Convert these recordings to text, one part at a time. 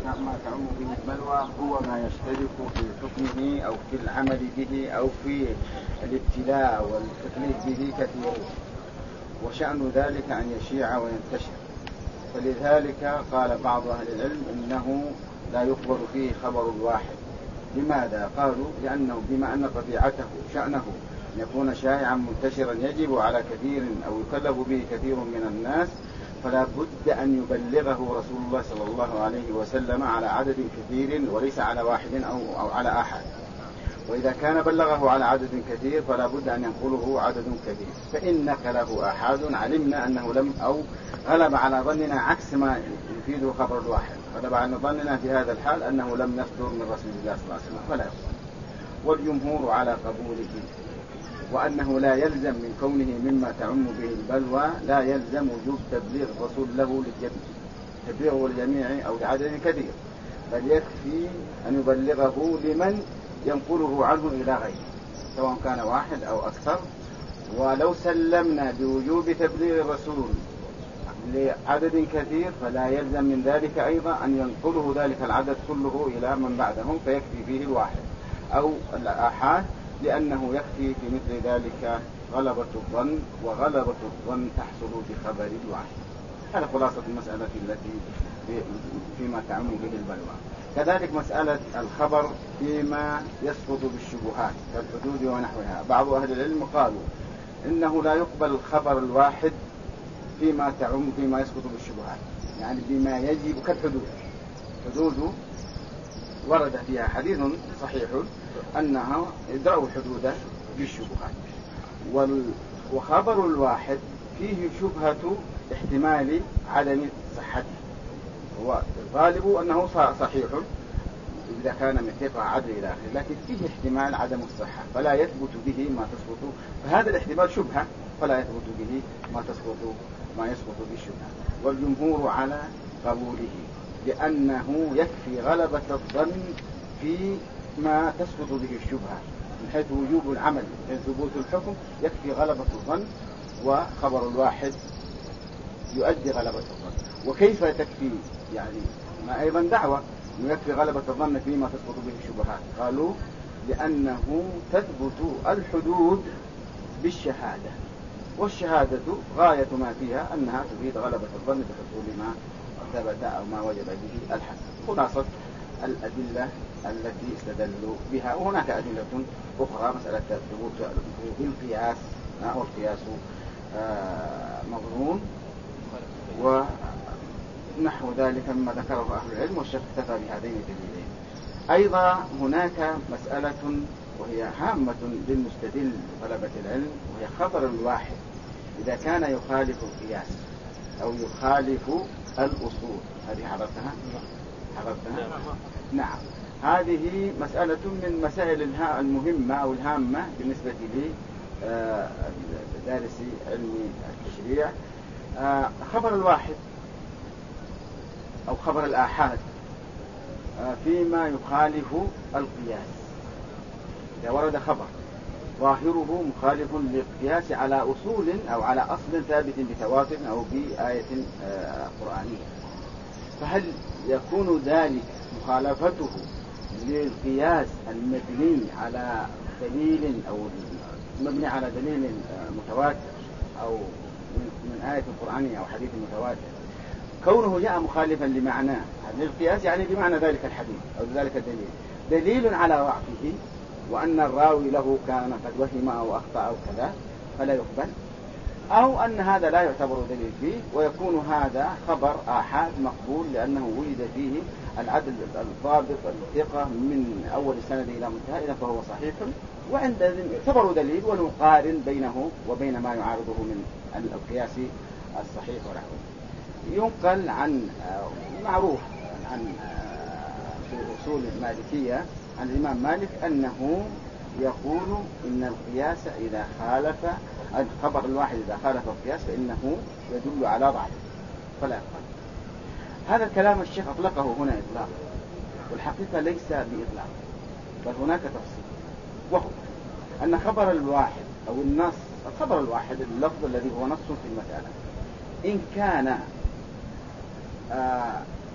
ما تعم به البلوى هو ما يشترك في حكمه أو في العمل به أو في الابتلاء والتكليف به كثير، وشأن ذلك أن يشيع وينتشر. فلذلك قال بعض أهل العلم إنه لا يقبل فيه خبر الواحد. لماذا؟ قالوا لأنه بما أن طبيعته شأنه أن يكون شائعا منتشرا يجب على كثير أو يكلف به كثير من الناس، فلا بد أن يبلغه رسول الله صلى الله عليه وسلم على عدد كثير وليس على واحد أو على أحد. وإذا كان بلغه على عدد كثير فلا بد أن ينقله عدد كثير، فإن نقله أحد علمنا أنه لم أو غلب على ظننا عكس ما يفيده خبر الواحد، غلب على ظننا في هذا الحال أنه لم يصدر من رسول الله صلى الله عليه وسلم فلا يقبل. والجمهور على قبوله، وأنه لا يلزم من كونه مما تعم به البلوى لا يلزم وجوب تبليغ الرسول له تبليغه للجميع أو لعدد كثير، بل يكفي أن يبلغه لمن ينقله عنه إلى غيره سواء كان واحد أو أكثر. ولو سلمنا بوجوب تبليغ الرسول لعدد كثير فلا يلزم من ذلك أيضا أن ينقله ذلك العدد كله إلى من بعدهم فيكفي فيه الواحد أو الآحاد، لأنه يكفي في مثل ذلك غلبة الظن، وغلبة الظن تحصل بخبر الواحد. هذا خلاصة المسألة التي فيما تعم به البلوى. كذلك مسألة الخبر فيما يسقط بالشبهات كالحدود ونحوها، بعض أهل العلم قالوا إنه لا يقبل الخبر الواحد فيما يسقط بالشبهات، يعني بما يجب كالحدود. حدود ورد فيها حديث صحيح أنها يدرأوا الحدود بالشبهات، وخبر الواحد فيه شبهة احتمال عدم صحته. هو الغالب أنه صحيح إذا كان من ثقة عدل إلى آخره، لكن فيه احتمال عدم الصحة فلا يثبت به ما تسقط، فهذا الاحتمال شبهة فلا يثبت به ما يسقط بالشبهة. والجمهور على قبوله لأنه يكفي غلبة الظن في ما تسقط به الشبهة من حيث وجوب العمل من ثبوت الحكم، يكفي غلبة الظن، وخبر الواحد يؤدي غلبة الظن. وكيف تكفي؟ يعني ما أيضا دعوة أنه يكفي غلبة الظن فيما تسقط به الشبهات. قالوا لأنه تثبت الحدود بالشهادة، والشهادة غاية ما فيها أنها تفيد غلبة الظن بحصول ما ثبت أو ما وجب به الحد. خلاصة الأدلة التي استدلوا بها. وهناك أدلة أخرى، مسألة ثبوت بالقياس، والقياس مظنون ونحو ذلك مما ذكره أهل العلم، والشيخ اكتفى بهذين الدليلين. أيضا هناك مسألة وهي هامة للمستدل طلبة العلم، وهي خبر الواحد إذا كان يخالف القياس أو يخالف الأصول. هذه حضرتها؟ نعم. هذه مسألة من مسائل المهمة أو الهامة بالنسبة لدارسي علم التشريع. خبر الواحد أو خبر الآحاد فيما يخالف القياس. إذا ورد خبر ظاهره مخالف للقياس على أصول أو على أصل ثابت بتواتر أو بآية قرآنية، فهل يكون ذلك مخالفته للقياس المبني على دليل أو مبني على دليل متواتر أو من آية قرآنية أو حديث متواتر، كونه جاء مخالفا لمعناه للقياس يعني بمعنى ذلك الحديث أو ذلك الدليل دليل على ضعفه وأن الراوي له كان قد وهم أو أخطأ أو كذا فلا يقبل، أو أن هذا لا يعتبر دليل فيه ويكون هذا خبر آحاد مقبول لأنه وجد فيه العدل الضابط الثقة من أول السند إلى منتهى، إذا فهو صحيح، وعند يعتبر دليل ونقارن بينه وبين ما يعارضه من القياس الصحيح ونحوه. ينقل عن معروف عن في أصول المالكية عن الإمام مالك أنه يقول إن القياس إذا خالف الخبر الواحد إذا خالف القياس فإنه يدل على ضعف فلا يقبل. هذا الكلام الشيخ أطلقه هنا إطلاق، والحقيقة ليس بإطلاق، بل هناك تفصيل، وهو أن خبر الواحد أو النص الخبر الواحد اللفظ الذي هو نص في المسألة إن كان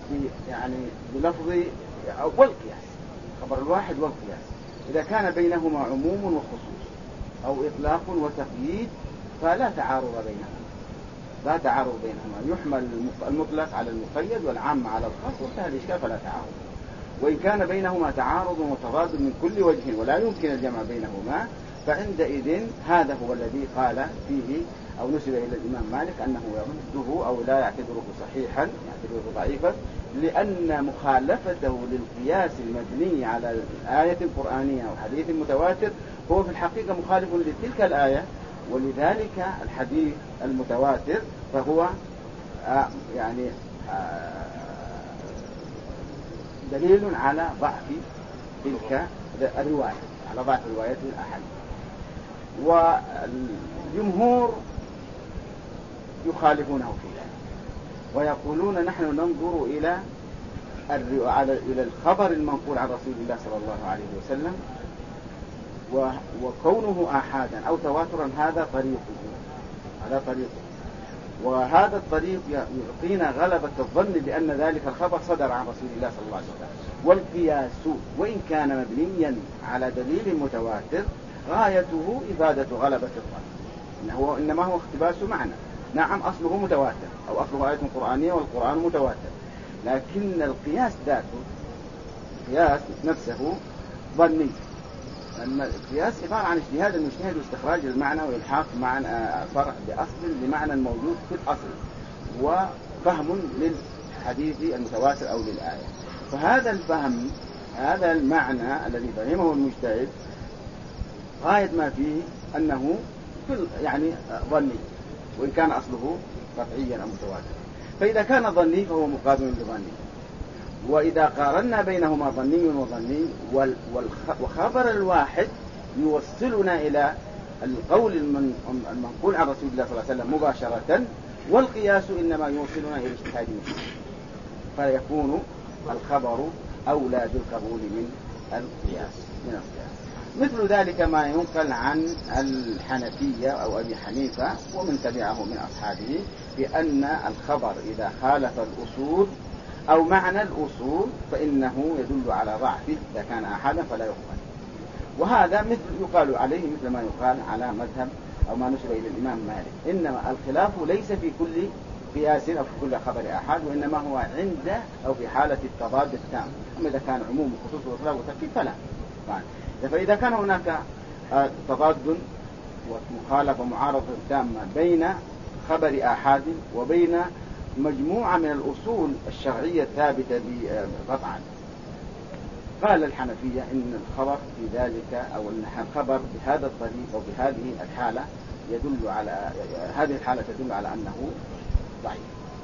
يعني بلفظ والقياس، خبر الواحد والقياس إذا كان بينهما عموم وخصوص أو إطلاق وتقييد فلا تعارض بينهما، لا تعارض بينهما، يحمل المطلق على المقيد والعام على الخاص وانتهى الإشكال فلا تعارض. وإن كان بينهما تعارض وتضاد من كل وجه ولا يمكن الجمع بينهما فعندئذ هذا هو الذي قال فيه أو نسب إلى الإمام مالك أنه يرده أو لا يعتبره صحيحا، يعتبره ضعيفا، لأن مخالفته للقياس المبني على الآية القرآنية أو حديث متواتر هو في الحقيقة مخالف لتلك الآية، ولذلك الحديث المتواتر فهو دليل على ضعف تلك الرواية، على ضعف رواية الأحد. والجمهور يخالفونه في ذلك ويقولون نحن ننظر إلى الخبر المنقول عن رسول الله صلى الله عليه وسلم، وكونه آحادا أو تواترا هذا طريقه، وهذا الطريق يعطينا غلبة الظن بأن ذلك الخبر صدر عن رسول الله صلى الله عليه وسلم. والقياس وإن كان مبنيا على دليل متواتر غايته إفادة غلبة الظن، إنما هو اقتباس معنى. نعم أصله متواتر أو أصله آية قرآنية والقرآن متواتر، لكن القياس ذاته، القياس نفسه ظني، لأن القياس عبارة عن اجتهاد المجتهد واستخراج المعنى وإلحاق معنى فرع بأصل لمعنى الموجود في الأصل، وفهم للحديث المتواتر أو للآية. فهذا الفهم، هذا المعنى الذي فهمه المجتهد غاية ما فيه أنه ظني وإن كان أصله قطعيا أو متواتر. فإذا كان ظني فهو مقابل لظني، وإذا قارنا بينهما ظني وظني وخبر الواحد يوصلنا إلى القول المنقول عن رسول الله صلى الله عليه وسلم مباشرة، والقياس إنما يوصلنا إلى اجتهاد فيكون الخبر أولى بالقبول من القياس. مثل ذلك ما ينقل عن الحنفية أو أبي حنيفة ومن تبعه من أصحابه بأن الخبر إذا خالف الأصول أو معنى الأصول فإنه يدل على ضعفه، إذا كان أحدا فلا يقبل. وهذا يقال عليه مثل ما يقال على مذهب أو ما نسب إلى الإمام مالك، إنما الخلاف ليس في كل قياس أو في كل خبر أحد، وإنما هو عند أو في حالة التضاد التام. أما إذا كان عموم وخصوص وإطلاق وتركيب فلا. فإذا كان هناك تضاد ومخالفة ومعارضة تامة بين خبر أحد وبين مجموعة من الأصول الشرعية الثابتة قطعا، قال الحنفية إن الخبر في ذلك أو أن الخبر بهذا الطريق أو بهذه الحالة يدل على هذه الحالة تدل على أنه ضعيف.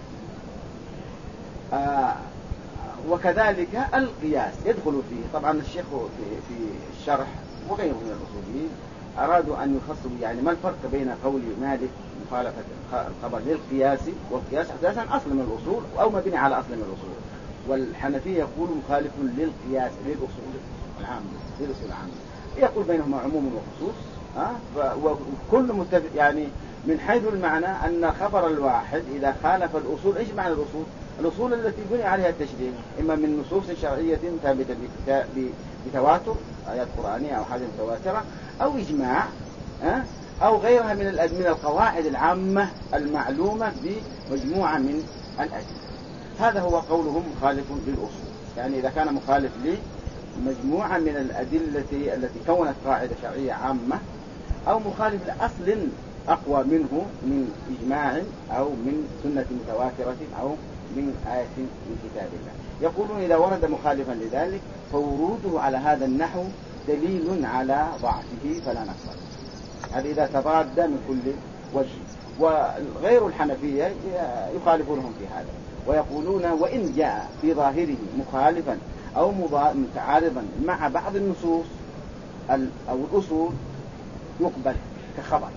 وكذلك القياس يدخل فيه. طبعا الشيخ في الشرح وغيره من الأصوليين أرادوا أن يفصلوا ما الفرق بين قول مالك مخالفة الخبر للقياس، والقياس أساسا أصل من الأصول أو مبني على أصل من الأصول، والحنفية يقول مخالف للقياس للأصول العامة، يقول بينهما عموم وخصوص. وكل متفق من حيث المعنى أن خبر الواحد إذا خالف الأصول، إيش معنى الأصول؟ الأصول التي بني عليها التشريع، إما من نصوص شرعية ثابتة بتواتر آيات قرآنية أو حاجة متواترة أو إجماع أو غيرها من القواعد العامة المعلومة بمجموعة من الأدلة. هذا هو قولهم مخالف للأصول، إذا كان مخالف لمجموعة من الأدلة التي كونت قاعدة شرعية عامة، أو مخالف لأصل أقوى منه من إجماع أو من سنة متواترة أو من آية من كتاب الله. يقولون إذا ورد مخالفا لذلك فوروده على هذا النحو دليل على ضعفه فلا نقبل. هذا إذا تضاد من كل وجه. وغير الحنفية يخالفونهم في هذا ويقولون وإن جاء في ظاهره مخالفا أو متعارضا مع بعض النصوص أو الأصول يقبل كخبر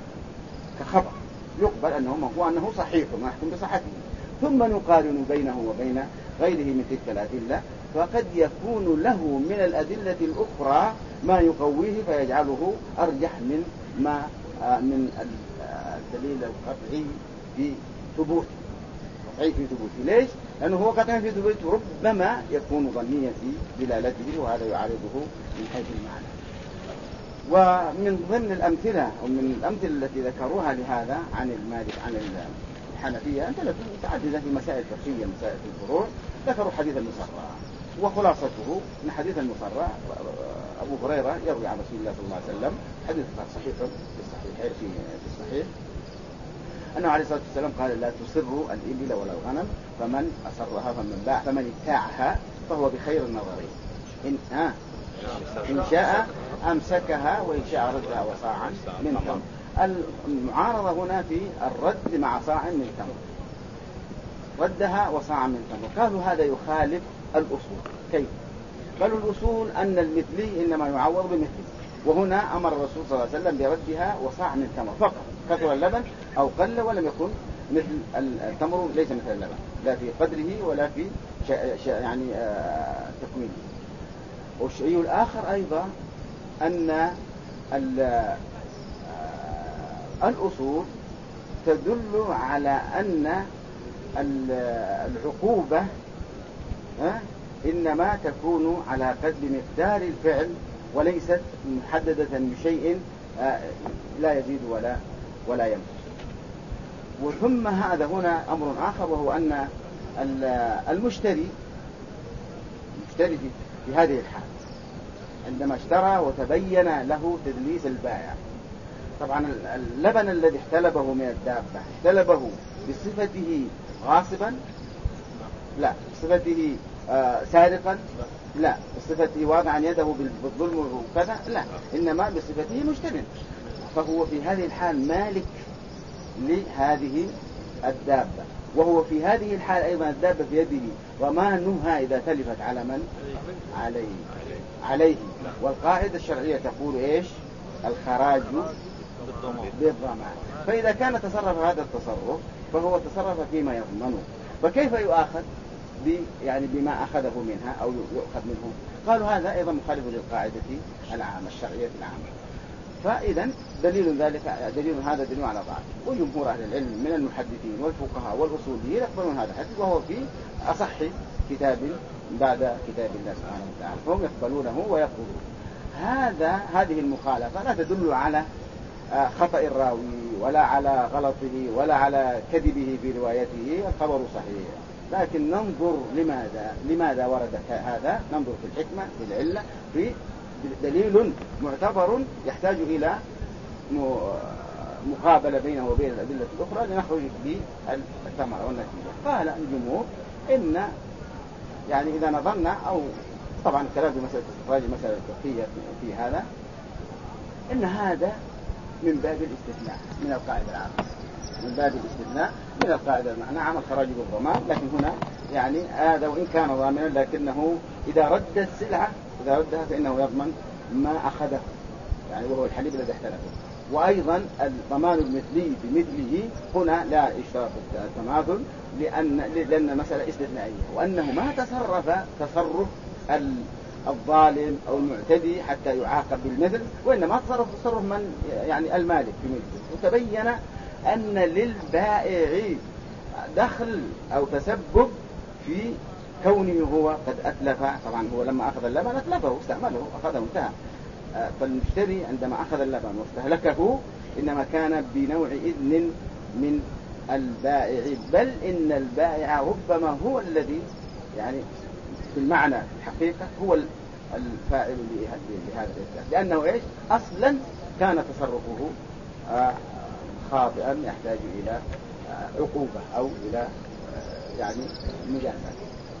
يقبل أنه صحيح ونحكم بصحته، ثم نقارن بينه وبين غيره من تلك الأدلة، فقد يكون له من الأدلة الأخرى ما يقويه فيجعله أرجح من الدليل القطعي بثبوته. قطعي في ثبوته. ليش؟ لأنه هو قطعي في ثبوته ربما يكون ظنيا في دلالته، وهذا يعارضه من حيث المعنى. ومن ضمن الأمثلة ومن الأمثلة التي ذكروها لهذا عن المالك عن الحنفية أمثلة متعددة في مسائل فقهية، مسائل الفروع. ذكروا حديث المصرع، وخلاصته من حديث المصرع أبو هريرة يروي عن رسول الله صلى الله عليه وسلم حديث صحيح في الصحيح أنه عليه الصلاة والسلام قال: لا تسروا الإبل ولا الغنم، فمن أسرها فمن ابتاعها فهو بخير النظرين، إن شاء أمسكها وإن شاء ردها وصاعا من تمر. المعارضة هنا في الرد مع صاع من تمر، ردها وصاعا من تمر. قالوا هذا يخالف الأصول. كيف؟ قالوا الأصول أن المثلي إنما يعوض بمثله، وهنا أمر الرسول صلى الله عليه وسلم بردها وصاع من تمر فقط، كثر اللبن أو قل ولم يكن مثل التمر، ليس مثل اللبن لا في قدره ولا في يعني تكوينه. والشيء الآخر أيضا أن الأصول تدل على أن العقوبة إنما تكون على قدر مقدار الفعل، وليست محددة بشيء لا يزيد ولا ينقص. وثم هذا هنا أمر آخر، وهو أن المشتري في هذه الحال عندما اشترى وتبين له تدليس البائع، طبعا اللبن الذي احتلبه من الدابة احتلبه بصفته غاصبا؟ لا. بصفته سارقا؟ لا. بصفته واضعا يده بالظلم وكذا؟ لا. إنما بصفته مشتري، فهو في هذه الحال مالك لهذه الدابة، وهو في هذه الحال أيضا الدابة في يده، ضمانها إذا تلفت على من؟ عليه. والقاعدة الشرعية تقول إيش؟ الخراج بالضمان. فإذا كان تصرف هذا التصرف فهو تصرف فيما يضمنه، فكيف يؤاخذ يعني بما أخذه منها أو يؤخذ منه؟ قالوا هذا أيضا مخالف للقاعدة العامة الشرعية العامة. فإذا دليل هذا دليل على ضعف. وجمهور أهل العلم من المحدثين والفقهاء والأصوليين يقبلون هذا الحديث، وهو في أصح كتاب بعد كتاب الله سبحانه وتعالى، فهم يقبلونه ويقولون هذه المخالفة لا تدل على خطأ الراوي ولا على غلطه ولا على كذبه في روايته، الخبر صحيح. لكن ننظر لماذا ورد هذا، ننظر في الحكمة، في العلة، في دليل معتبر يحتاج إلى مقابلة بينه وبين الأدلة الأخرى لنخرج بالثمرة والنتيجة. قال الجمهور إن يعني إذا نظرنا، أو طبعا الكلام في مسألة استخراج المسألة الفقهية في هذا، إن هذا من باب الاستثناء من القاعدة العامة، من باب الاستثناء من القاعدة المعنى عام الخراج بالضمان. لكن هنا يعني هذا وإن كان ضامنا، لكنه إذا رد السلعة إذا ردها فإنه يضمن ما أخذه، يعني وهو الحليب الذي احتلفه. وأيضا الضمان المثلي بمثله هنا لا يشترط التماثل، لأن مسألة استثنائية، وأنه ما تصرف تصرف الظالم أو المعتدي حتى يعاقب بالمثل، وإنما تصرف من يعني المالك في مثله. وتبين أن للبائع دخل أو تسبب في كونه هو قد أتلف. طبعا هو لما أخذ اللبن أتلفه، استعمله، أخذه، انتهى. فالمشتري عندما أخذ اللبن واستهلكه إنما كان بنوع إذن من البائع، بل إن البائع ربما هو الذي يعني في المعنى الحقيقة هو الفاعل لهذا الإتلاف، لأنه إيش؟ أصلا كان تصرفه خاطئا يحتاج إلى عقوبة أو إلى يعني مجازات.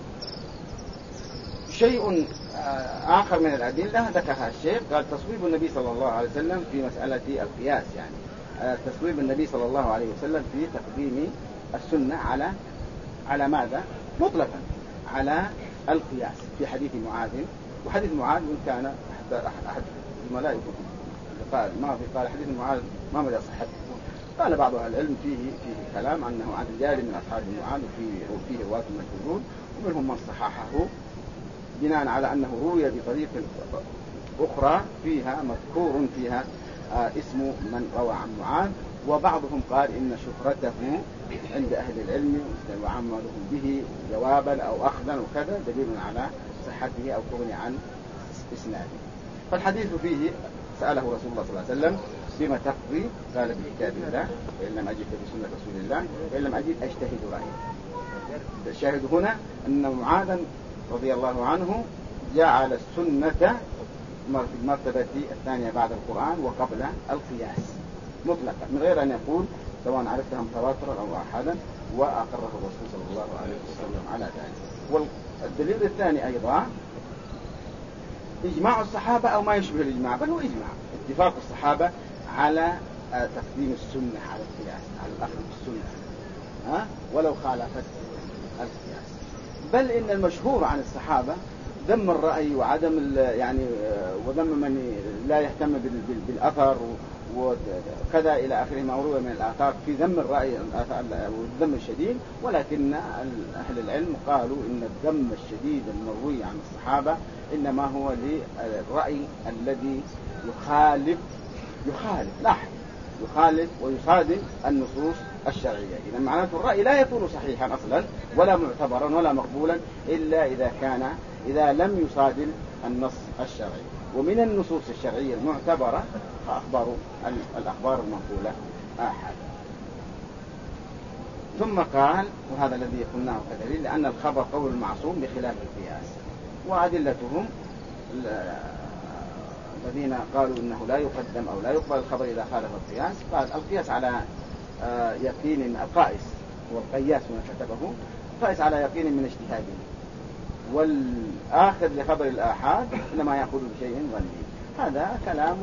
شيء آخر من الأدلة ذكرها الشيخ، قال تصويب النبي صلى الله عليه وسلم في مسألة القياس، يعني تصويب النبي صلى الله عليه وسلم في تقديم السنة على ماذا؟ مطلقا على القياس في حديث معاذ. وحديث معاذ من كان أحد الملائكة قال حديث معاذ ما مدى صحته. قال بعض أهل العلم فيه كلام أنه عن رجال من أصحاب معاذ وفيه رواة مشهورون، ومنهم من صححه بناء على أنه روي بطريق أخرى فيها مذكور فيها اسم من روى عن معاذ، وبعضهم قال إن شهرته عند أهل العلم وعملهم به جوابا أو أخذا وكذا دليل على صحته أو تغني عن إسناده. فالحديث فيه سأله رسول الله صلى الله عليه وسلم بما تقضي؟ قال بكتاب الله وإن لم أجد بسنة رسول الله وإن لم أجد أجتهد رأيي. الشاهد هنا أن معاذا رضي الله عنه جعل السنة في المرتبة الثانية بعد القرآن وقبل القياس مطلقا من غير أن يقول سواء عرفتها متواترا أو أحدا، وأقره الرسول صلى الله عليه وسلم على ذلك. والدليل الثاني أيضا إجماع الصحابة أو ما يشبه الإجماع، بل هو إجماع اتفاق الصحابة على تقديم السنة على القياس، على الأخذ بالسنة ولو خالفت القياس. بل إن المشهور عن الصحابة ذم الرأي وعدم يعني وذم من لا يهتم بالأثر وكذا إلى آخره ما روى من الآثار في ذم الرأي والذم الشديد. ولكن أهل العلم قالوا إن الذم الشديد المروي عن الصحابة إنما هو للرأي الذي يخالف ويصادم النصوص الشرعية. إذا معناته الرأي لا يكون صحيحا أصلا ولا معتبرا ولا مقبولا إلا إذا لم يصادم النص الشرعي. ومن النصوص الشرعية المعتبرة الأخبار المنقولة آحاد. ثم قال وهذا الذي قلناه كدليل لأن الخبر قول المعصوم بخلاف القياس. وأدلتهم الذين قالوا إنه لا يقدم أو لا يقبل الخبر إذا خالف القياس، قال القياس على يقين القائس والقياس من كتبه قائس على يقين من اجتهاده، والآخر لخبر الآحاد إنما يأخذ بشيء ظني. هذا كلام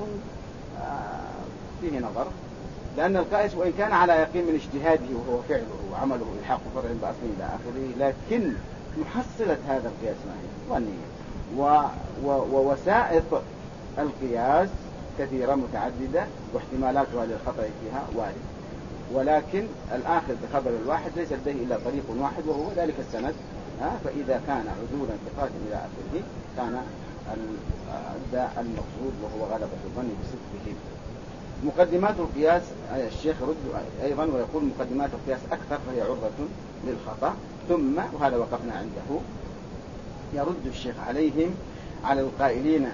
فيه نظر، لأن القائس وإن كان على يقين من اجتهاده وهو فعله وعمله الحق فرع بأصله إلى آخره، لكن محصلة هذا القياس ما هي ظنية. ووسائط القياس كثيرة متعددة واحتمالاتها للخطأ فيها وارد، ولكن الآخر بخبر الواحد ليس لديه إلا طريق واحد وهو ذلك السند. فإذا كان عدولا ثقات إلى آخره كان المقصود وهو غلبة الظن بصدقه. مقدمات القياس الشيخ رد أيضا ويقول مقدمات القياس أكثر فهي عرضة للخطأ. ثم وهذا وقفنا عنده يرد الشيخ عليهم على القائلين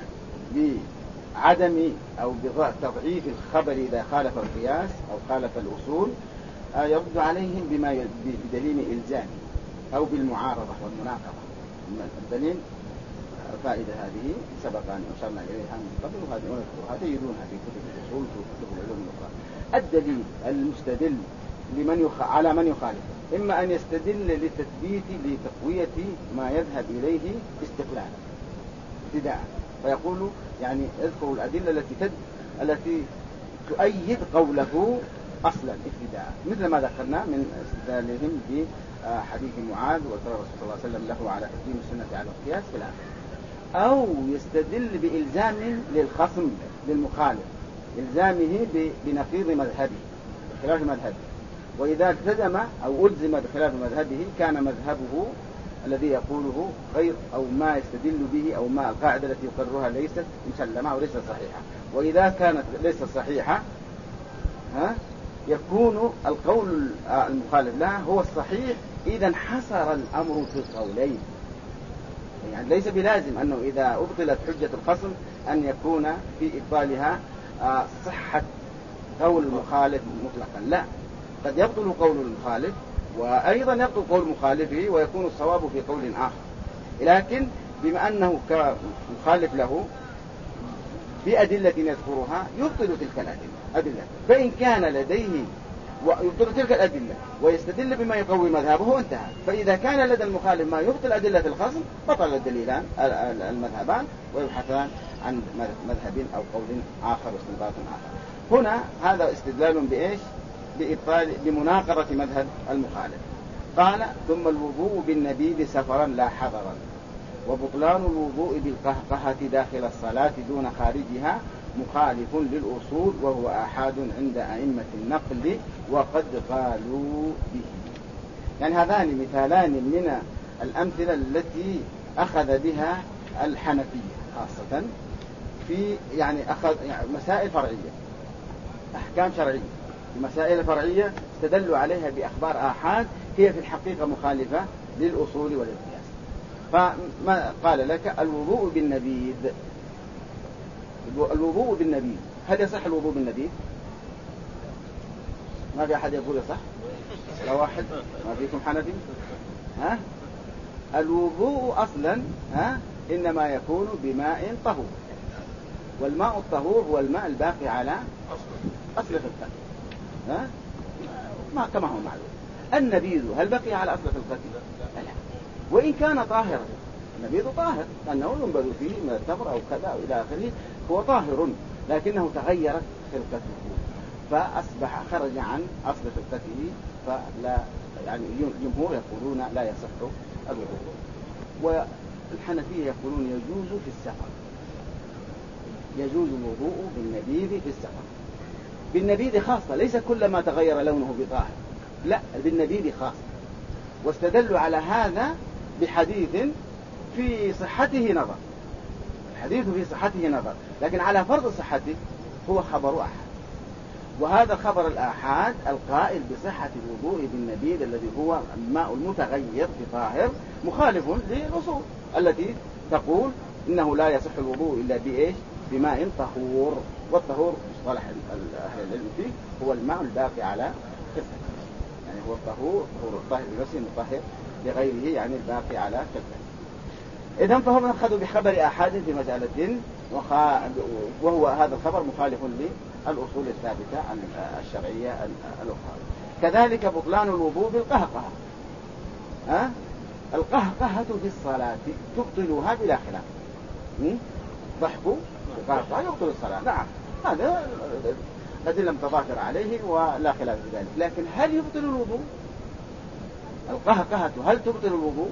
بعدم أو بتضعيف الخبر إذا خالف القياس أو خالف الأصول، يرد عليهم بدليل إلزامي أو بالمعارضة والمناقضة. الدليل فائدة هذه سبق أن أشرنا إليها من قبل وهذا يدونها في كتب الأصول وكتب العلوم الأخرى. الدليل المستدل على من يخالف إما أن يستدل لتثبيت لتقوية ما يذهب إليه استقلالا ابتداء، فيقول يعني اذكروا الأدلة التي تؤيد قوله أصلا ابتداء، مثل ما ذكرنا من استدلالهم بحديث معاذ وترى الرسول صلى الله عليه وسلم له على تقديم السنة على القياس في الآخر. أو يستدل بإلزام للخصم للمخالف إلزامه بنقيض مذهبه بخلاف مذهبه، وإذا التزم أو ألزم بخلاف مذهبه كان مذهبه الذي يقوله غير أو ما يستدل به أو ما القاعدة التي يقررها ليست مسلمة أو ليست صحيحة. وإذا كانت ليست صحيحة يكون القول المخالف لها هو الصحيح إذا انحصر الأمر في القولين. يعني ليس بلازم أنه إذا أبطلت حجة الخصم أن يكون في إبطالها صحة قول المخالف مطلقا، لا، قد يبطل قول المخالف وأيضا يبطل قول مخالفه ويكون الصواب في قول آخر، لكن بما أنه كمخالف له بأدلة يذكرها يبطل تلك الأدلة، فإن كان لديه ويبطل تلك الأدلة ويستدل بما يقوي مذهبه انتهى. فإذا كان لدى المخالف ما يبطل أدلة الخصم بطل الدليلان المذهبان ويبحثان عن مذهب أو قول آخر واستنباط آخر. هنا هذا استدلال بإيش؟ بمناقضة مذهب المخالف. قال ثم الوضوء بالنبيذ سفرا لا حضرا، وبطلان الوضوء بالقهقهة داخل الصلاة دون خارجها مخالف للأصول وهو آحاد عند أئمة النقل وقد قالوا به. يعني هذان مثالان من الأمثلة التي أخذ بها الحنفية خاصة في يعني أخذ يعني مسائل فرعية أحكام شرعية المسائل الفرعية استدلوا عليها بأخبار آحاد هي في الحقيقة مخالفة للأصول والقياس. فما قال لك الوضوء بالنبيذ، الوضوء بالنبيذ، هل يصح الوضوء بالنبيذ؟ ما في أحد يقول يصح؟ لا واحد؟ ما فيكم حنفي؟ ها؟ الوضوء أصلا إنما يكون بماء طهور، والماء الطهور هو الماء الباقي على أصل خلقته، ما كما هو معلوم. النبيذ هل بقي على أصل خلقته؟ لا، وإن كان طاهرا، النبيذ طاهر لأنه ينبذ فيه من التمر أو كذا أو إلى آخره، هو طاهر لكنه تغيرت خلقته فأصبح خرج عن أصل خلقته، فلا يعني الجمهور يقولون لا يصح الوضوء، والحنفية يقولون يجوز في السفر، يجوز الوضوء بالنبيذ في السفر. بالنبيذ خاصة، ليس كل ما تغير لونه بطاهر، لا، بالنبيذ خاصة. واستدلوا على هذا بحديث في صحته نظر، الحديث في صحته نظر، لكن على فرض صحته هو خبر أحد، وهذا خبر الآحاد القائل بصحة الوضوء بالنبيذ الذي هو الماء المتغير بطاهر مخالف للأصول التي تقول إنه لا يصح الوضوء إلا بإيش؟ بماء طهور، والطهور مصطلح أهل العلم فيه هو الماء الباقي على خلقته، يعني هو الطهور، طهور الطاهر بنفسه المطهر لغيره، يعني الباقي على خلقته. إذن فهم أخذوا بخبر آحاد في مسألة، وهو هذا الخبر مخالف للأصول الثابتة الشرعية الأخرى. كذلك بطلان الوضوء بالقهقهة، القهقهة في الصلاة تبطلها بلا خلاف، ضحك القهقهة يبطل الصلاة، نعم، هذا الأدلة متضافرة عليه ولا خلاف في ذلك. لكن هل يبطل الوضوء؟ القهقهة هل تبطل الوضوء؟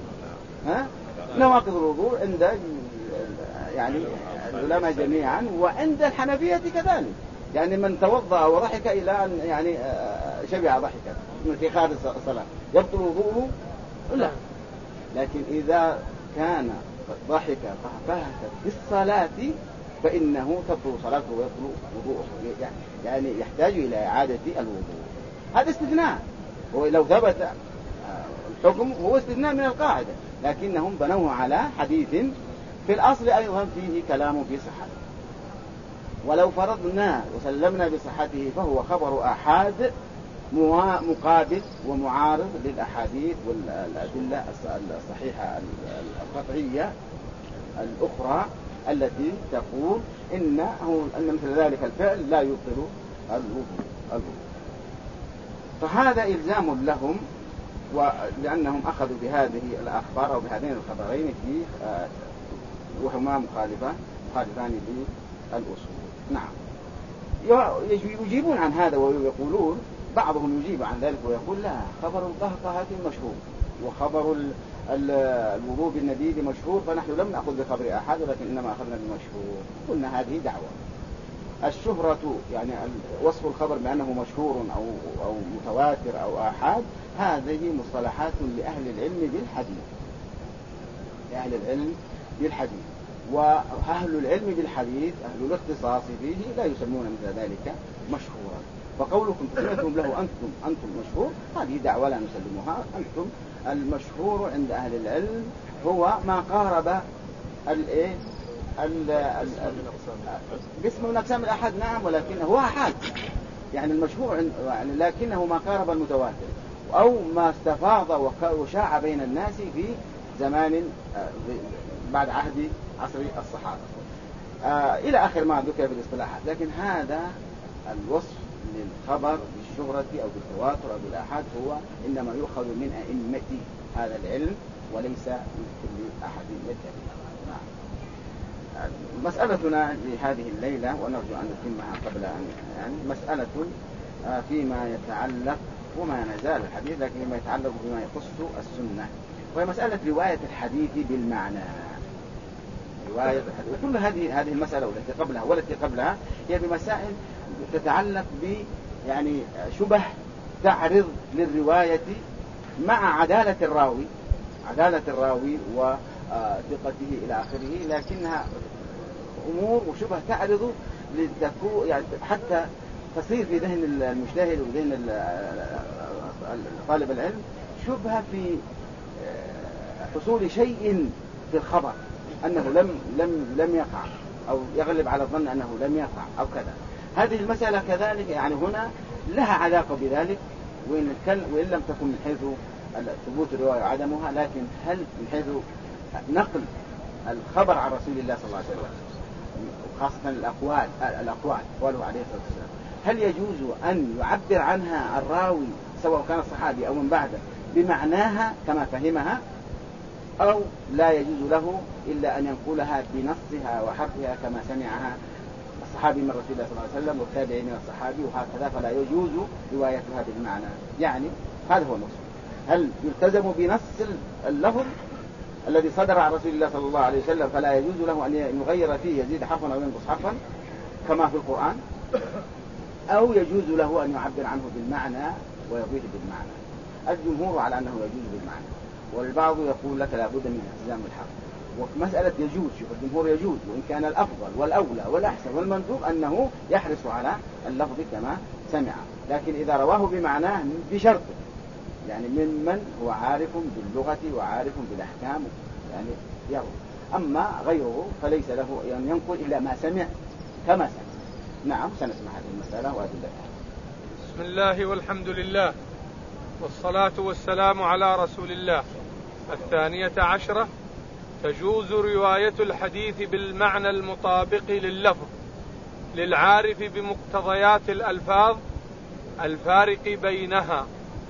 نواقض الوضوء عند يعني العلماء جميعا، وعند الحنفية كذلك، يعني من توضأ وضحك إلى أن يعني شبع ضحكا من في خارج الصلاة يبطل وضوءه؟ لا. لكن إذا كان ضحك قهقهة في الصلاة فإنه تبطل صلاته ويبطل وضوءه، يعني يحتاج إلى إعادة الوضوء. هذا استثناء، ولو ثبت الحكم هو استثناء من القاعدة، لكنهم بنوه على حديث في الأصل أيضا فيه كلام في صحته، ولو فرضنا وسلمنا بصحته فهو خبر آحاد مقابل ومعارض للأحاديث والأدلة الصحيحة القطعية الأخرى التي تقول إن مثل ذلك الفعل لا يبطل الوضوء. فهذا إلزام لهم، ولأنهم أخذوا بهذه الأخبار أو بهذين الخبرين في وهما مخالفان للأصول. نعم، يجيبون عن هذا ويقولون، بعضهم يجيب عن ذلك ويقول لا، خبر القهقهة مشهور وخبر الوضوء بالنبيذ مشهور، فنحن لم نأخذ بخبر أحد ولكن إنما أخذنا بمشهور. قلنا هذه دعوة. الشهرة يعني وصف الخبر بأنه مشهور أو متواتر أو آحاد، هذه مصطلحات لأهل العلم بالحديث، لأهل العلم بالحديث، وأهل العلم بالحديث أهل الاختصاص فيه لا يسمون مثل ذلك مشهورا. فقولكم تسميتم له أنتم مشهور، هذه دعوة لا نسلمها. أنتم المشهور عند أهل العلم هو ما قارب قسم من أقسام الأحد، نعم، ولكنه هو أحد، يعني المشهور يعني لكنه ما قارب المتواتر أو ما استفاض وشاع بين الناس في زمان بعد عهد عصر الصحابة إلى آخر ما ذكر في الاصطلاحات. لكن هذا الوصف للخبر بالشهرة أو بالتواتر أو بالآحاد هو إنما يؤخذ من أئمة هذا العلم وليس من كل أحد يدعي. مسألتنا لهذه الليلة ونرجو أن نتمها قبل أن يعني مسألة فيما يتعلق، وما نزال الحديث، لكن فيما يتعلق بما يخص السنة، وهي مسألة رواية الحديث بالمعنى. رواية الحديث، وكل هذه المسألة والتي قبلها هي بمسائل تتعلق يعني شبه تعرض للرواية مع عدالة الراوي ودقته إلى آخره، لكنها أمور وشبه تعرض يعني حتى تصير في ذهن المجتهد وذهن طالب العلم شبهة في حصول شيء في الخبر أنه لم يقع، أو يغلب على الظن أنه لم يقع أو كذا. هذه المسألة كذلك يعني هنا لها علاقة بذلك، وإن لم تكن من حيث ثبوت الرواية وعدمها، لكن هل من حيث نقل الخبر عن رسول الله صلى الله عليه وسلم، خاصة الأقوال قوله عليه الصلاة والسلام، هل يجوز أن يعبر عنها الراوي سواء كان الصحابي أو من بعده بمعناها كما فهمها، أو لا يجوز له إلا أن ينقلها بنصها وحرفها كما سمعها الصحابي من رسول الله صلى الله عليه وسلم والتابعين من الصحابي وهكذا، فلا يجوز روايتها بالمعنى. يعني هذا هو المقصود. هل يلتزم بنص اللفظ الذي صدر عن رسول الله صلى الله عليه وسلم فلا يجوز له أن يغير فيه، يزيد حرفا أو ينقص حرفا كما في القرآن، أو يجوز له أن يعبر عنه بالمعنى ويضيف بالمعنى؟ الجمهور على أنه يجوز بالمعنى، والبعض يقول لك لا بد من التزام بالحرف. وفي مسألة يجوز، شوف الجمهور يجوز، وإن كان الأفضل والأولى والأحسن والمندوب أنه يحرص على اللفظ كما سمع، لكن إذا رواه بمعناه بشرط، يعني ممن هو عارف باللغة وعارف بالأحكام يعني يروي. أما غيره فليس له أن ينقل إلا ما سمع كما سمع. نعم، سنسمع هذه المسألة وأدلتها. بسم الله والحمد لله والصلاة والسلام على رسول الله. 12 تجوز رواية الحديث بالمعنى المطابق لللفظ للعارف بمقتضيات الألفاظ الفارق بينها.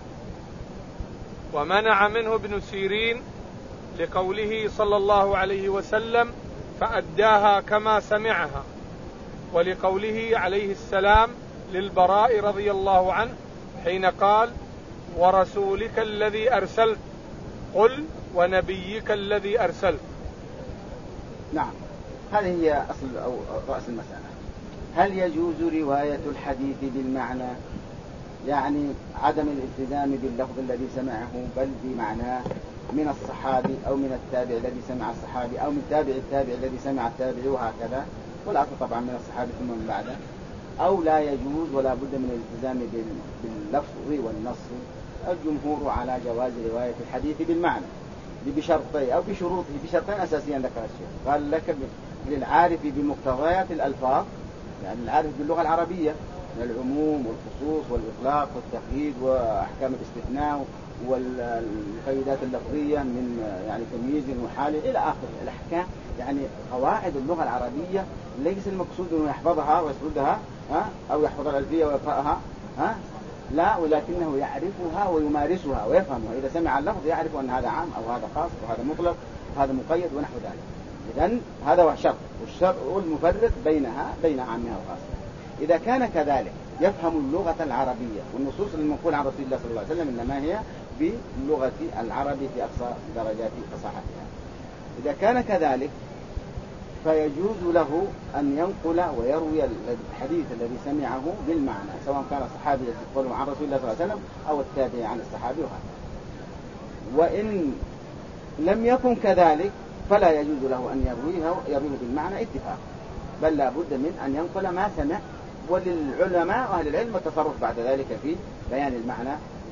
ومنع منه ابن سيرين لقوله صلى الله عليه وسلم فأداها كما سمعها، ولقوله عليه السلام للبراء رضي الله عنه حين قال ورسولك الذي أرسلت قل ونبيك الذي أرسلت. نعم، هذه هي أصل أو رأس المسألة. هل يجوز رواية الحديث بالمعنى، يعني عدم الالتزام باللفظ الذي سمعه بل بمعناه من الصحابي أو من التابع الذي سمع الصحابي أو من تابع التابع الذي سمع التابع وهكذا، والأصل طبعا من الصحابي ثم من بعده، أو لا يجوز ولا بد من الالتزام باللفظ والنص؟ الجمهور على جواز رواية الحديث بالمعنى بشرطين أو بشروطه، بشرطين أساسيا ذكر الشيخ. قال لك للعارف بمقتضيات الألفاظ، يعني العارف باللغة العربية من العموم والخصوص والإطلاق والتقييد وأحكام الاستثناء والمقيدات اللفظية من يعني تمييز وحال إلى آخر الأحكام، يعني قواعد اللغة العربية ليس المقصود أنه يحفظها ويسردها أو يحفظ الألفية ويقرأها لا، ولكنه يعرفها ويمارسها ويفهمها. إذا سمع اللفظ يعرف أن هذا عام أو هذا خاص وهذا مطلق وهذا مقيد ونحو ذلك. إذن هذا هو الشرط، والشرط المفرق بينها بين عامها وخاصها. إذا كان كذلك يفهم اللغة العربية، والنصوص المنقولة عن رسول الله صلى الله عليه وسلم إنما هي باللغة العربية في أقصى درجات فصاحتها. إذا كان كذلك فيجوز له أن ينقل ويروي الحديث الذي سمعه بالمعنى، سواء كان الصحابي يقول عن رسول الله صلى الله عليه وسلم أو التابعي عن الصحابي وهكذا. وإن لم يكن كذلك فلا يجوز له أن يرويه بالمعنى اتفاقا، بل لا بد من أن ينقل ما سمع، وللعلماء وأهل العلم التصرف بعد ذلك في بيان المعنى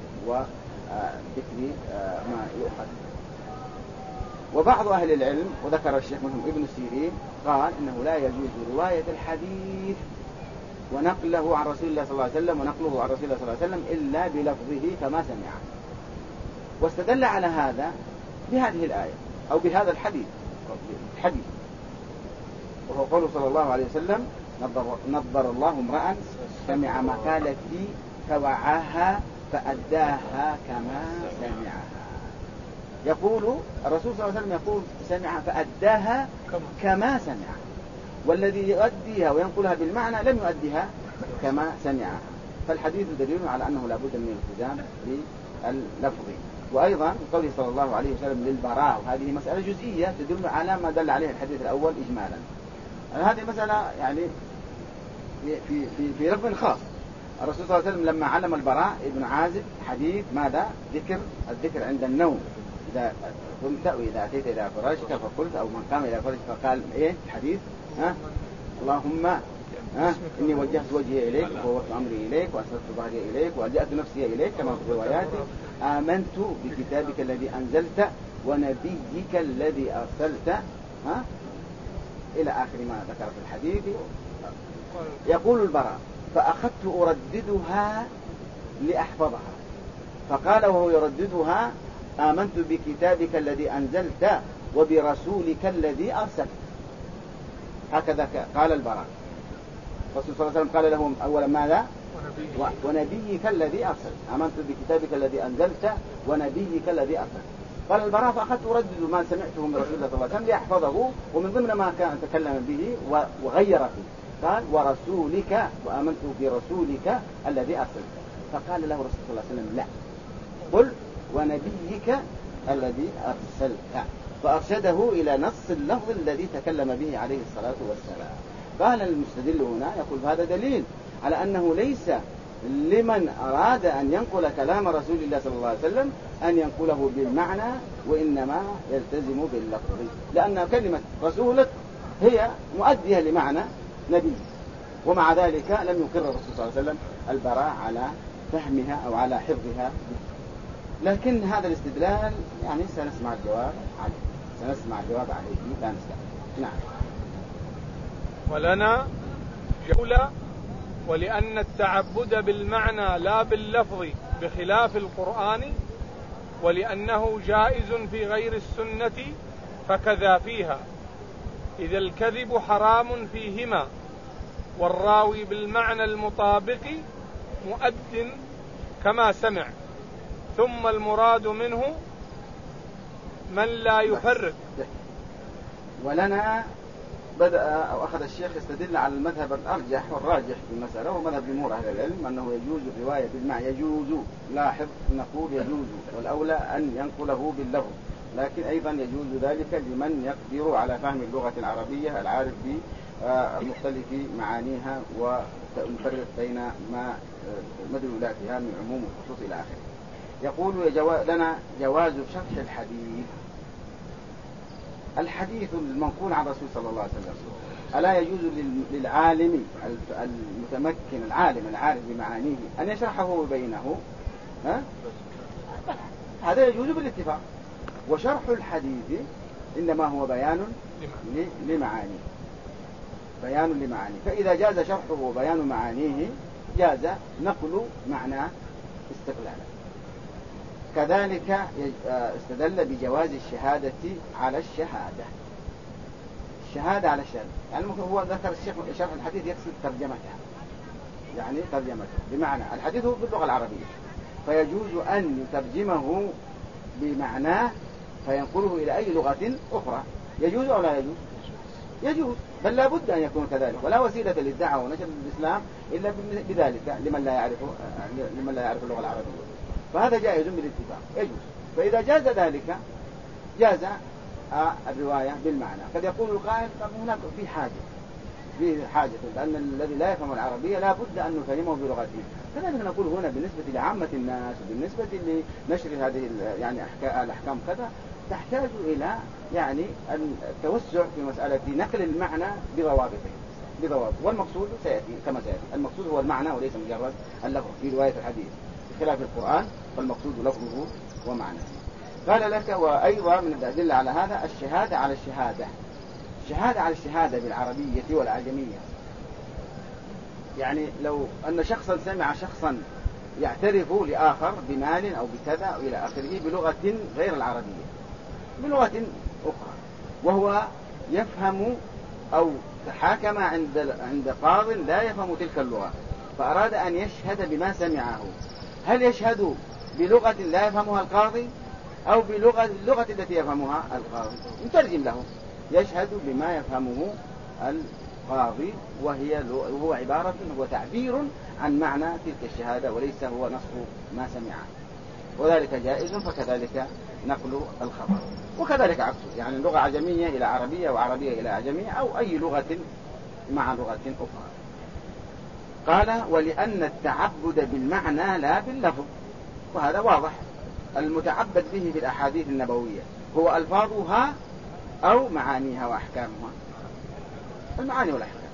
وذكر ما يؤخذ. وبعض أهل العلم وذكر الشيخ منهم ابن سيرين قال إنه لا يجوز رواية الحديث ونقله عن رسول الله صلى الله عليه وسلم ونقله عن رسول الله صلى الله عليه وسلم إلا بلفظه كما سمعه، واستدل على هذا بهذه الآية أو بهذا الحديث، وهو قوله صلى الله عليه وسلم نظر الله امرأ سمع مقالتي فوعاها فأداها كما سمعها. يقول الرسول صلى الله عليه وسلم يقول سمع فأداها كما سمع، والذي يؤديها وينقلها بالمعنى لم يؤديها كما سمعها. فالحديث دليل على أنه لا بد من الالتزام باللفظ. وأيضا قوله صلى الله عليه وسلم للبراء، وهذه مسألة جزئية تدل على ما دل عليه الحديث الأول إجمالا. هذه مسألة يعني في لفظ خاص. الرسول صلى الله عليه وسلم لما علم البراء ابن عازب حديث ماذا؟ الذكر عند النوم، إذا قمت وإذا أتيت إلى فراشك فقلت، أو من قام إلى فراشك فقال إيه الحديث؟ اللهم إني وجهت وجهي إليك وفوضت أمري إليك وأسلمت ظهري إليك وألجأت نفسي إليك كما في الروايات. آمنت بكتابك الذي أنزلت ونبيك الذي أرسلت إلى آخر ما ذكر في الحديث. يقول البراء فأخذت أرددها لأحفظها، فقال وهو يرددها آمنت بكتابك الذي أنزلت وبرسولك الذي أرسلت. هكذا قال البراء. الرسول صلى الله عليه وسلم قال لهم أولا ماذا؟ ونبيك الذي أرسلت. آمنت بكتابك الذي أنزلت ونبيك الذي أرسلت. قال البراء فأخذت أردد ما سمعته من رسول الله صلى الله عليه وسلم ليحفظه، ومن ضمن ما كان تكلم به وغير فيه قال ورسولك وآمنت برسولك الذي أرسلت. فقال له رسول الله صلى الله عليه وسلم لا، قل ونبيك الذي أرسلت، فأرشده إلى نص اللفظ الذي تكلم به عليه الصلاة والسلام. قال المستدل هنا يقول هذا دليل على أنه ليس لمن أراد أن ينقل كلام رسول الله صلى الله عليه وسلم أن ينقله بالمعنى، وإنما يلتزم باللفظ، لأن كلمة رسولك هي مؤدية لمعنى نبي، ومع ذلك لم يقر الرسول صلى الله عليه وسلم البراء على فهمها أو على حفظها. لكن هذا الاستدلال يعني سنسمع الجواب عليه لا نستطيع. نعم. ولنا جولة، ولأن التعبد بالمعنى لا باللفظ بخلاف القرآن، ولأنه جائز في غير السنة فكذا فيها، إذا الكذب حرام فيهما، والراوي بالمعنى المطابق مؤد كما سمع، ثم المراد منه من لا يفرق. ولنا بدأ أو أخذ الشيخ يستدل على المذهب الأرجح والراجح في المسألة، ومذهب جمهور أهل العلم أنه يجوز الرواية بالمعنى، يجوز، لاحظ نقول يجوز، والأولى أن ينقله باللفظ، لكن أيضا يجوز ذلك لمن يقدر على فهم اللغة العربية العارف بمختلف معانيها ويفرق بين ما مدلولاتها من عموم وخصوص إلى آخره. يقول لنا جواز شرح الحديث المنقول عن الرسول صلى الله عليه وسلم. ألا يجوز للعالم المتمكن العالم العارف بمعانيه أن يشرحه ويبينه؟ هذا يجوز بالاتفاق. وشرح الحديث إنما هو بيان لمعانيه، فإذا جاز شرحه وبيان معانيه جاز نقل معناه استقلالا. كذلك استدل بجواز الشهادة على الشهادة. يعني هو ذكر الشيخ شرح الحديث يقصد ترجمتها، يعني ترجمته بمعنى الحديث باللغة العربية، فيجوز أن يترجمه بمعناه فينقله إلى أي لغة أخرى. يجوز أو لا يجوز؟ يجوز، بل لا بد أن يكون كذلك، ولا وسيلة للدعوة ونشر الإسلام إلا بذلك لمن لا يعرف اللغة العربية، فهذا جائز بالاتفاق يجوز. فإذا جاز ذلك جاز الرواية بالمعنى. قد يقول القائل هناك في حاجة لأن الذي لا يفهم العربية لا بد أن نفهمه بلغته. كذلك نقول هنا بالنسبة لعامة الناس وبالنسبة لنشر هذه يعني الأحكام كذا تحتاج إلى يعني التوسع في مسألة نقل المعنى بضوابط، والمقصود سيأتي كما سيأتي. المقصود هو المعنى وليس مجرد اللفظ في رواية الحديث، بخلاف القرآن فالمقصود لفظه ومعنى. قال لك وأيضا من الأدلة على هذا الشهادة على الشهادة بالعربية والعجمية. يعني لو أن شخصا سمع شخصا يعترف لآخر بمال أو بكذا أو إلى آخره بلغة غير العربية، بلغة أخرى، وهو يفهم أو تحاكم عند قاض لا يفهم تلك اللغة، فأراد أن يشهد بما سمعه، هل يشهد بلغة لا يفهمها القاضي أو باللغة التي يفهمها القاضي؟ يترجم له، يشهد بما يفهمه القاضي، وهو عبارة وتعبير عن معنى تلك الشهادة وليس هو نص ما سمعه، وذلك جائز. فكذلك نقل الخبر، وكذلك عكسه، يعني لغة عجمية إلى عربية وعربية إلى عجمية أو أي لغة مع لغة أخرى. قال ولأن التعبد بالمعنى لا باللفظ، وهذا واضح. المتعبد به بالأحاديث النبوية هو ألفاظها أو معانيها وأحكامها. المعاني والأحكام،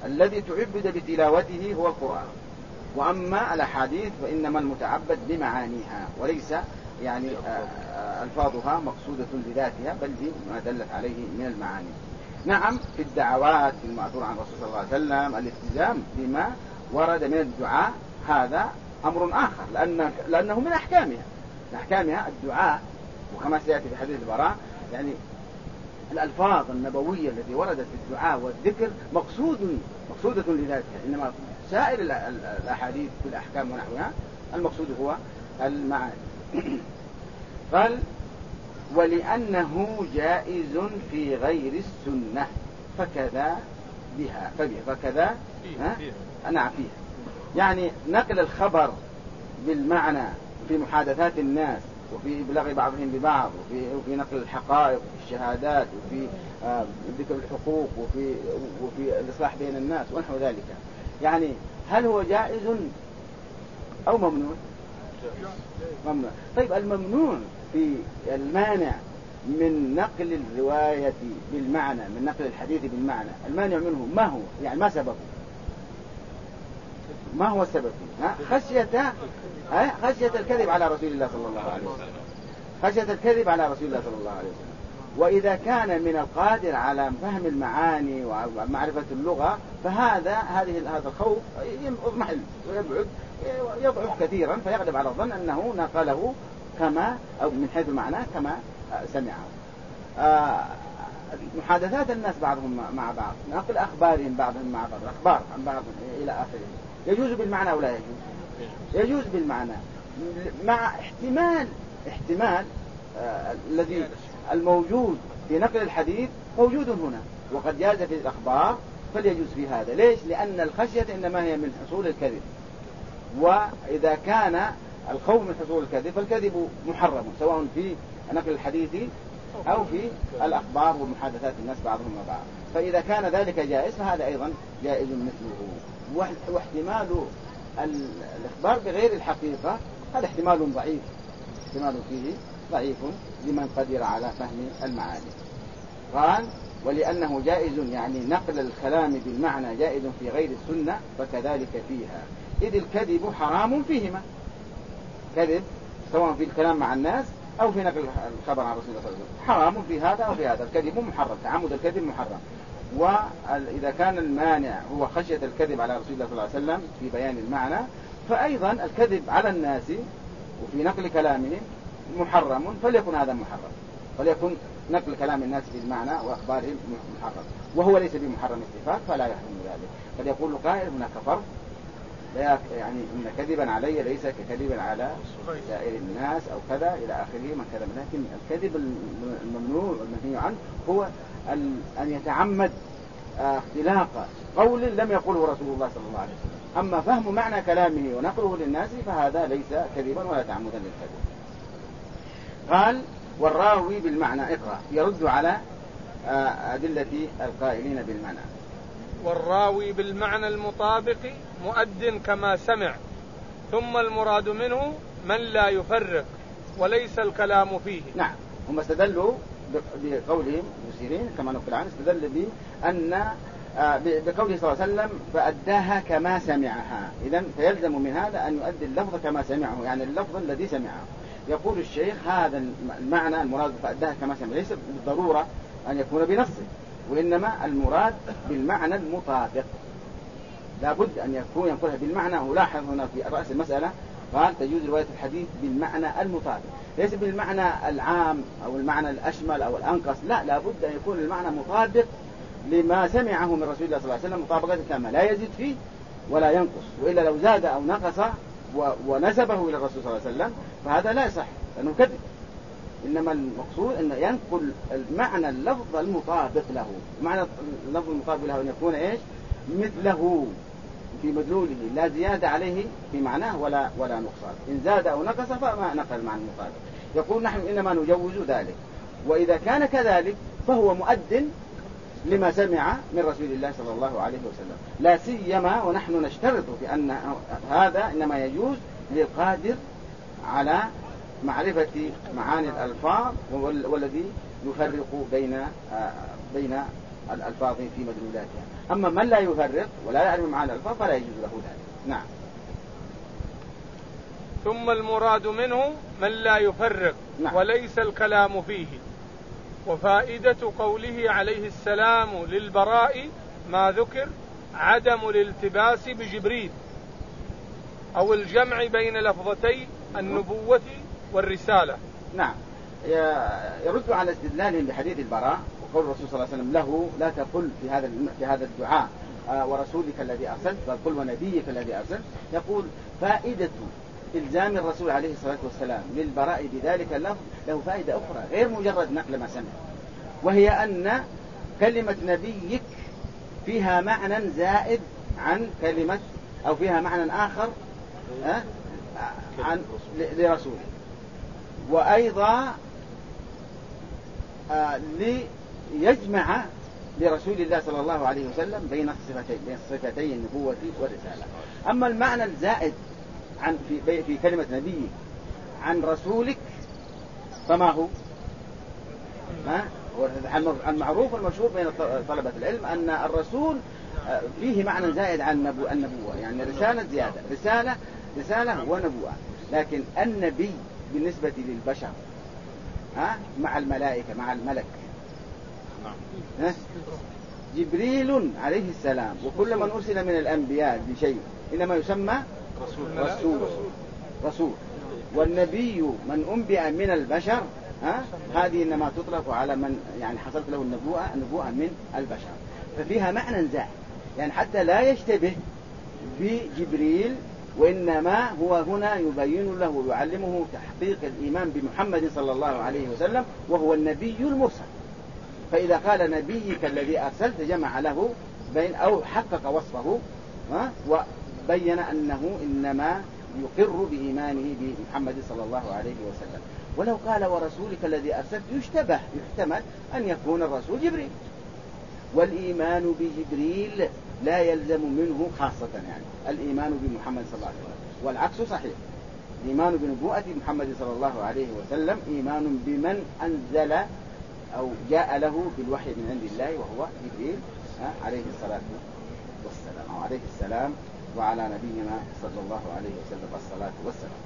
الذي تعبد بتلاوته هو القرآن، وأما الأحاديث فإنما المتعبد بمعانيها وليس يعني ألفاظها مقصودة لذاتها، بل بما دلت عليه من المعاني. نعم في الدعوات المأثورة عن الرسول صلى الله عليه وسلم الالتزام بما ورد من الدعاء هذا أمر آخر، لأنه من أحكامها الدعاء، وكما سيأتي في حديث البراء يعني الألفاظ النبوية التي وردت في الدعاء والذكر مقصودة لذاتها، إنما سائر الأحاديث في الأحكام ونحوها المقصود هو المعاني. قال ولأنه جائز في غير السنة فكذا بها فكذا أنا فيها، يعني نقل الخبر بالمعنى في محادثات الناس، وفي إبلاغ بعضهم ببعض، وفي نقل الحقائق وفي الشهادات، وفي ذكر الحقوق، وفي الإصلاح بين الناس ونحو ذلك، يعني هل هو جائز أو ممنوع؟ ممنوع. طيب الممنوع في المانع من نقل الرواية بالمعنى، من نقل الحديث بالمعنى، المانع منه ما هو؟ يعني ما سببه؟ ما هو السبب فيه؟ خشية الكذب على رسول الله صلى الله عليه وسلم، خشية الكذب على رسول الله صلى الله عليه وسلم. وإذا كان من القادر على فهم المعاني ومعرفة اللغة فهذا الخوف يضمحل ويبعد، يضعف كثيرا، فيغلب على الظن أنه نقله كما أو من حيث المعنى كما سمعه. محادثات الناس بعضهم مع بعض، نقل أخبارهم بعضهم مع بعض، أخبار عن بعض إلى آخره، يجوز بالمعنى أو لا يجوز؟ يجوز بالمعنى، مع احتمال الذي الموجود في نقل الحديث موجود هنا وقد جاز في الأخبار، فليجوز في هذا. ليش؟ لأن الخشية إنما هي من حصول الكذب، وإذا كان الخوف من حصول الكذب فالكذب محرم سواء في نقل الحديث أو في الأخبار ومحادثات الناس بعضهم مع بعض. فإذا كان ذلك جائز فهذا أيضا جائز مثله. واحتمال الإخبار بغير الحقيقة هذا احتمال ضعيف، احتمال فيه ضعيف لمن قدر على فهم المعاني. قال ولأنه جائز يعني نقل الكلام بالمعنى جائز في غير السنة فكذلك فيها، إذ الكذب حرام فيهما، كذب سواء في الكلام مع الناس أو في نقل الخبر عن رسول الله صلى الله عليه وسلم حرام في هذا أو في هذا، الكذب محرم، تعمد الكذب محرم. وإذا كان المانع هو خشية الكذب على رسول الله صلى الله عليه وسلم في بيان المعنى، فأيضا الكذب على الناس وفي نقل كلامهم محرم، فليكن هذا محرم، فليكن نقل كلام الناس بالمعنى وأخبارهم محرم، وهو ليس بمحرم اتفاق فلا يحرم ذلك. قد يقول قائل هناك فرق، يعني إن كذبا علي ليس ككذب على سائر الناس أو كذا إلى آخره من كذا، لكن الكذب الممنوع والمنهي عنه هو أن يتعمد اختلاق قول لم يقله رسول الله صلى الله عليه وسلم. أما فهم معنى كلامه ونقله للناس فهذا ليس كذبا ولا تعمدا للكذب. قال والراوي بالمعنى اقرأ يرد على أدلة القائلين بالمعنى. والراوي بالمعنى المطابق مؤد كما سمع، ثم المراد منه من لا يفرق وليس الكلام فيه. نعم، هم استدلوا بقولهم المسيرين كما نقول عنه، استدل بأن بقوله صلى الله عليه وسلم فأداها كما سمعها، إذن فيلزم من هذا أن يؤدي اللفظ كما سمعه، يعني اللفظ الذي سمعه. يقول الشيخ هذا المعنى المراد فأداها كما سمعه ليس بالضرورة أن يكون بنصه، وإنما المراد بالمعنى المطابق، لابد أن ينقلها بالمعنى. ولاحظ هنا في رأس المسألة قال تجوز رواية الحديث بالمعنى المطابق، ليس بالمعنى العام أو المعنى الأشمل أو الأنقص، لا، لابد أن يكون المعنى مطابق لما سمعه من رسول الله صلى الله عليه وسلم مطابقة تامة، لا يزيد فيه ولا ينقص، وإلا لو زاد أو نقص ونسبه إلى الرسول صلى الله عليه وسلم فهذا لا يصح لأنه كذب. إنما المقصود أن ينقل المعنى اللفظ المطابق له، معنى اللفظ المطابق له أن يكون إيش؟ مثله في مدلوله، لا زيادة عليه في معناه ولا نقصان، إن زاد أو نقص فما نقل معنى المطابق. يقول نحن إنما نجوز ذلك، وإذا كان كذلك فهو مؤد لما سمع من رسول الله صلى الله عليه وسلم، لا سيما ونحن نشترط في أن هذا إنما يجوز للقادر على معرفة معاني الألفاظ والذي يفرق بين الألفاظ في مدلولاتها. أما من لا يفرق ولا يعرف معاني الألفاظ فلا يجوز له ذلك. نعم. ثم المراد منه من لا يفرق. نعم. وليس الكلام فيه. وفائدة قوله عليه السلام للبراء ما ذكر عدم الالتباس بجبريل أو الجمع بين لفظتي النبوة والرسالة. نعم. يرد على استدلالهم بحديث البراء وقول الرسول صلى الله عليه وسلم له لا تقل في هذا الدعاء ورسولك الذي أرسلت بل قل ونبيك الذي أرسلت. يقول فائدة إلزام الرسول عليه الصلاة والسلام للبراء بذلك اللفظ له فائدة أخرى غير مجرد نقل ما سمع، وهي أن كلمة نبيك فيها معنى زائد عن كلمة أو فيها معنى آخر عن لرسوله، وأيضا ليجمع لرسول الله صلى الله عليه وسلم بين صفتي النبوة والرسالة. أما المعنى الزائد في كلمة نبي عن رسولك فما هو؟ المعروف والمشهور بين طلبة العلم أن الرسول فيه معنى زائد عن النبوة، يعني رسالة زيادة، رسالة ونبوة. لكن النبي بالنسبة للبشر مع الملائكة مع الملك جبريل عليه السلام، وكل من أرسل من الأنبياء بشيء إنما يسمى رسول. والنبي من أنبئ من البشر هذه إنما تطلق على من يعني حصلت له النبوءة من البشر، ففيها معنى زائد يعني حتى لا يشتبه بجبريل، وإنما هو هنا يبين له ويعلمه تحقيق الإيمان بمحمد صلى الله عليه وسلم وهو النبي المرسل. فإذا قال نبيك الذي أرسلت جمع له بين أو حقق وصفه وبين أنه إنما يقر بإيمانه بمحمد صلى الله عليه وسلم. ولو قال ورسولك الذي أرسلت يحتمل أن يكون الرسول جبريل، والإيمان بجبريل لا يلزم منه خاصة يعني الإيمان بمحمد صلى الله عليه وسلم، والعكس صحيح. الإيمان بنبوءة محمد صلى الله عليه وسلم إيمان بمن أنزل أو جاء له بالوحي من عند الله وهو جبريل عليه الصلاة والسلام، أو عليه السلام، وعلى نبينا صلى الله عليه وسلم الصلاة والسلام.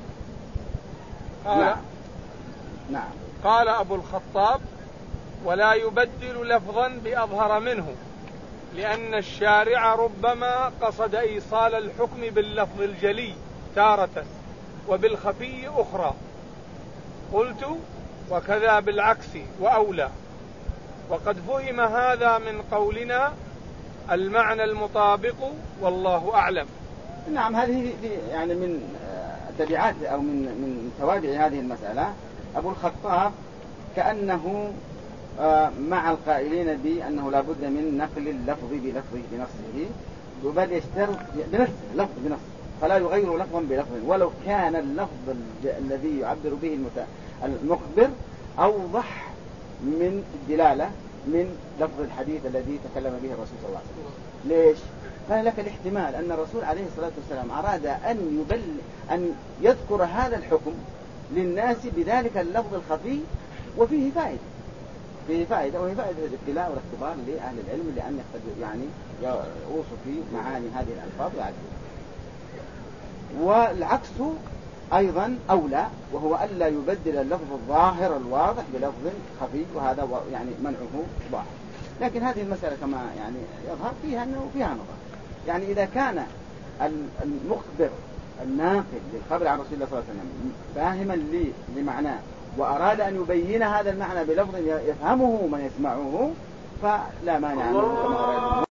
نعم. قال أبو الخطاب ولا يبدل لفظا بأظهر منه، لأن الشارع ربما قصد إيصال الحكم باللفظ الجلي تارة وبالخفي أخرى. قلت وكذا بالعكس وأولى، وقد فهم هذا من قولنا المعنى المطابق والله أعلم. نعم. هذه يعني من تبعات أو من توابع هذه المسألة. أبو الخطاب كأنه مع القائلين بأنه لا بد من نقل اللفظ بنصه، بل يشترط بنفسه لفظ بنصه، فلا يغير لفظا بلفظ ولو كان اللفظ الذي يعبر به المخبر أوضح من الدلالة من لفظ الحديث الذي تكلم به الرسول صلى الله عليه وسلم. ليش؟ كان لك الاحتمال أن الرسول عليه الصلاة والسلام أراد أن يذكر هذا الحكم للناس بذلك اللفظ الخفي، وفيه فائدة وهي فائدة الابتلاء والاختبار لأهل العلم لأن يعني يغوصوا في معاني هذه الألفاظ وعدها. والعكس أيضا أولى، وهو ألا يبدل اللفظ الظاهر الواضح بلفظ خفي، وهذا يعني منعه ظاهر. لكن هذه المسألة كما يعني يظهر فيها أنه فيها نظر. يعني إذا كان المخبر الناقل للخبر عن رسول الله صلى الله عليه وسلم فاهما لمعناه وأراد أن يبين هذا المعنى بلفظ يفهمه من يسمعه فلا مانع منه.